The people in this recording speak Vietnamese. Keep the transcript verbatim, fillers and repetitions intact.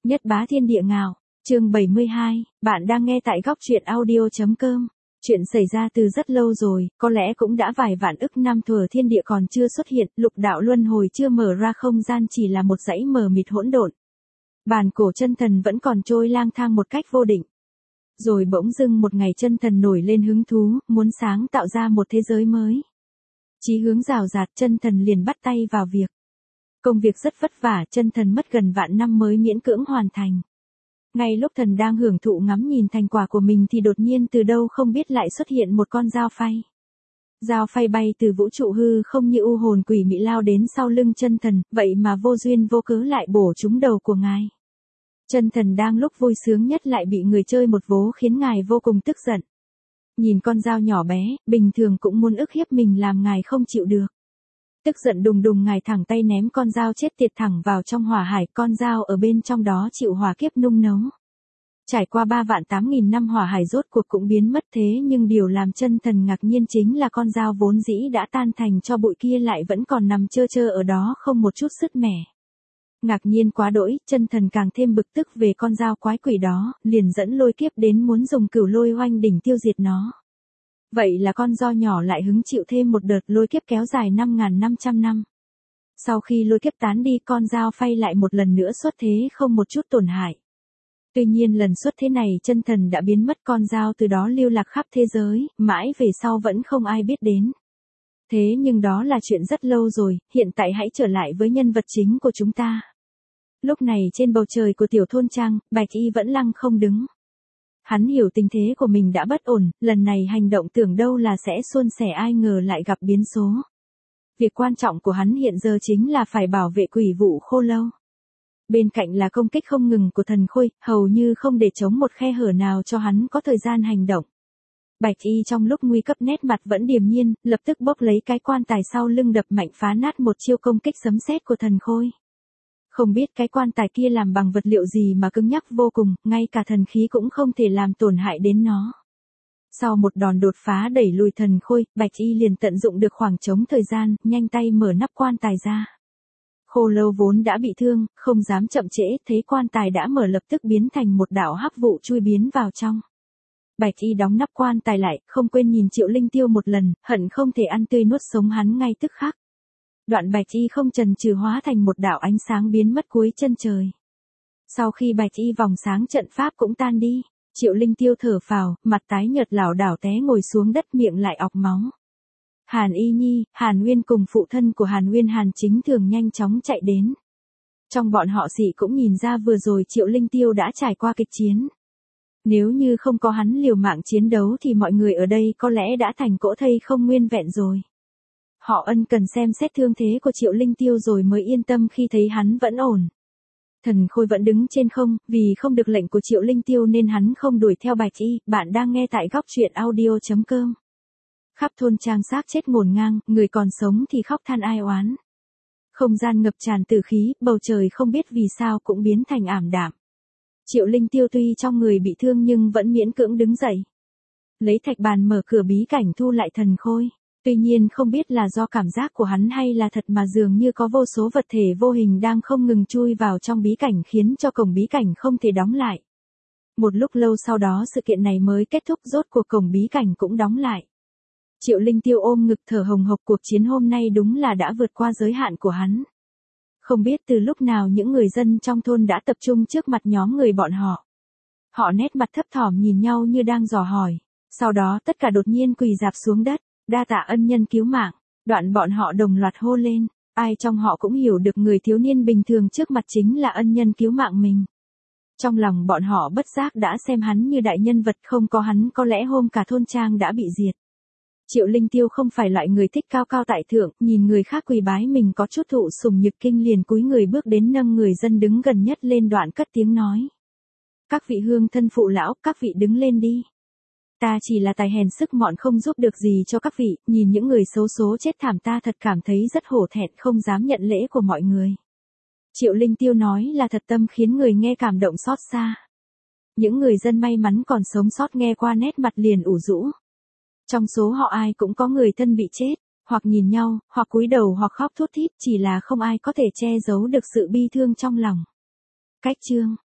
Nhất bá thiên địa ngạo, chương bảy mươi hai, bạn đang nghe tại góc truyện audio.com. Chuyện xảy ra từ rất lâu rồi, có lẽ cũng đã vài vạn ức năm thuở thiên địa còn chưa xuất hiện, lục đạo luân hồi chưa mở ra, không gian chỉ là một dãy mờ mịt hỗn độn. Bàn cổ chân thần vẫn còn trôi lang thang một cách vô định. Rồi bỗng dưng một ngày chân thần nổi lên hứng thú, muốn sáng tạo ra một thế giới mới. Chí hướng rào rạt, chân thần liền bắt tay vào việc. Công việc rất vất vả, chân thần mất gần vạn năm mới miễn cưỡng hoàn thành. Ngay lúc thần đang hưởng thụ ngắm nhìn thành quả của mình thì đột nhiên từ đâu không biết lại xuất hiện một con dao phay. Dao phay bay từ vũ trụ hư không như u hồn quỷ mị lao đến sau lưng chân thần, vậy mà vô duyên vô cớ lại bổ trúng đầu của ngài. Chân thần đang lúc vui sướng nhất lại bị người chơi một vố khiến ngài vô cùng tức giận. Nhìn con dao nhỏ bé, bình thường cũng muốn ức hiếp mình làm ngài không chịu được. Tức giận đùng đùng ngài thẳng tay ném con dao chết tiệt thẳng vào trong hỏa hải, con dao ở bên trong đó chịu hỏa kiếp nung nấu. Trải qua ba vạn tám nghìn năm hỏa hải rốt cuộc cũng biến mất, thế nhưng điều làm chân thần ngạc nhiên chính là con dao vốn dĩ đã tan thành cho bụi kia lại vẫn còn nằm trơ trơ ở đó không một chút sứt mẻ. Ngạc nhiên quá đỗi, chân thần càng thêm bực tức về con dao quái quỷ đó, liền dẫn lôi kiếp đến muốn dùng cửu lôi oanh đỉnh tiêu diệt nó. Vậy là con dao nhỏ lại hứng chịu thêm một đợt lôi kiếp kéo dài năm nghìn năm trăm năm. Sau khi lôi kiếp tán đi, con dao phay lại một lần nữa xuất thế không một chút tổn hại. Tuy nhiên lần xuất thế này chân thần đã biến mất, con dao từ đó lưu lạc khắp thế giới, mãi về sau vẫn không ai biết đến. Thế nhưng đó là chuyện rất lâu rồi, hiện tại hãy trở lại với nhân vật chính của chúng ta. Lúc này trên bầu trời của tiểu thôn trang, Bạch Y vẫn lăng không đứng. Hắn hiểu tình thế của mình đã bất ổn, lần này hành động tưởng đâu là sẽ suôn sẻ, ai ngờ lại gặp biến số. Việc quan trọng của hắn hiện giờ chính là phải bảo vệ quỷ vụ khô lâu. Bên cạnh là công kích không ngừng của thần khôi, hầu như không để chống một khe hở nào cho hắn có thời gian hành động. Bạch Y trong lúc nguy cấp nét mặt vẫn điềm nhiên, lập tức bốc lấy cái quan tài sau lưng đập mạnh phá nát một chiêu công kích sấm sét của thần khôi. Không biết cái quan tài kia làm bằng vật liệu gì mà cứng nhắc vô cùng, ngay cả thần khí cũng không thể làm tổn hại đến nó. Sau một đòn đột phá đẩy lùi thần khôi, Bạch Y liền tận dụng được khoảng trống thời gian, nhanh tay mở nắp quan tài ra. Khô lâu vốn đã bị thương, không dám chậm trễ, thấy quan tài đã mở lập tức biến thành một đạo hắc vụ chui biến vào trong. Bạch Y đóng nắp quan tài lại, không quên nhìn Triệu Linh Tiêu một lần, hận không thể ăn tươi nuốt sống hắn ngay tức khắc. Đoạn Bạch Y không chần chừ hóa thành một đạo ánh sáng biến mất cuối chân trời. Sau khi Bạch Y vòng sáng trận pháp cũng tan đi, Triệu Linh Tiêu thở phào, mặt tái nhợt lảo đảo té ngồi xuống đất, miệng lại ọc máu. Hàn Y Nhi, Hàn Nguyên cùng phụ thân của Hàn Nguyên Hàn Chính Thường nhanh chóng chạy đến. Trong bọn họ Sĩ cũng nhìn ra vừa rồi Triệu Linh Tiêu đã trải qua kịch chiến. Nếu như không có hắn liều mạng chiến đấu thì mọi người ở đây có lẽ đã thành cỗ thây không nguyên vẹn rồi. Họ ân cần xem xét thương thế của Triệu Linh Tiêu rồi mới yên tâm khi thấy hắn vẫn ổn. Thần khôi vẫn đứng trên không, vì không được lệnh của Triệu Linh Tiêu nên hắn không đuổi theo Bạch Y. Bạn đang nghe tại góc truyện audio.com. Khắp thôn trang xác chết ngổn ngang, người còn sống thì khóc than ai oán. Không gian ngập tràn tử khí, bầu trời không biết vì sao cũng biến thành ảm đạm. Triệu Linh Tiêu tuy trong người bị thương nhưng vẫn miễn cưỡng đứng dậy. Lấy thạch bàn mở cửa bí cảnh thu lại thần khôi. Tuy nhiên không biết là do cảm giác của hắn hay là thật mà dường như có vô số vật thể vô hình đang không ngừng chui vào trong bí cảnh khiến cho cổng bí cảnh không thể đóng lại. Một lúc lâu sau đó sự kiện này mới kết thúc, rốt cuộc cổng bí cảnh cũng đóng lại. Triệu Linh Tiêu ôm ngực thở hồng hộc, cuộc chiến hôm nay đúng là đã vượt qua giới hạn của hắn. Không biết từ lúc nào những người dân trong thôn đã tập trung trước mặt nhóm người bọn họ. Họ nét mặt thấp thỏm nhìn nhau như đang dò hỏi. Sau đó tất cả đột nhiên quỳ rạp xuống đất, đa tạ ân nhân cứu mạng. Đoạn bọn họ đồng loạt hô lên. Ai trong họ cũng hiểu được người thiếu niên bình thường trước mặt chính là ân nhân cứu mạng mình. Trong lòng bọn họ bất giác đã xem hắn như đại nhân vật, không có hắn có lẽ hôm cả thôn trang đã bị diệt. Triệu Linh Tiêu không phải loại người thích cao cao tại thượng, nhìn người khác quỳ bái mình có chút thụ sùng nhược kinh liền cúi người bước đến nâng người dân đứng gần nhất lên, đoạn cất tiếng nói. Các vị hương thân phụ lão, các vị đứng lên đi. Ta chỉ là tài hèn sức mọn không giúp được gì cho các vị, nhìn những người xấu số chết thảm ta thật cảm thấy rất hổ thẹn, không dám nhận lễ của mọi người. Triệu Linh Tiêu nói là thật tâm khiến người nghe cảm động xót xa. Những người dân may mắn còn sống sót nghe qua nét mặt liền ủ rũ. Trong số họ ai cũng có người thân bị chết, hoặc nhìn nhau, hoặc cúi đầu hoặc khóc thút thít, chỉ là không ai có thể che giấu được sự bi thương trong lòng. Cách chương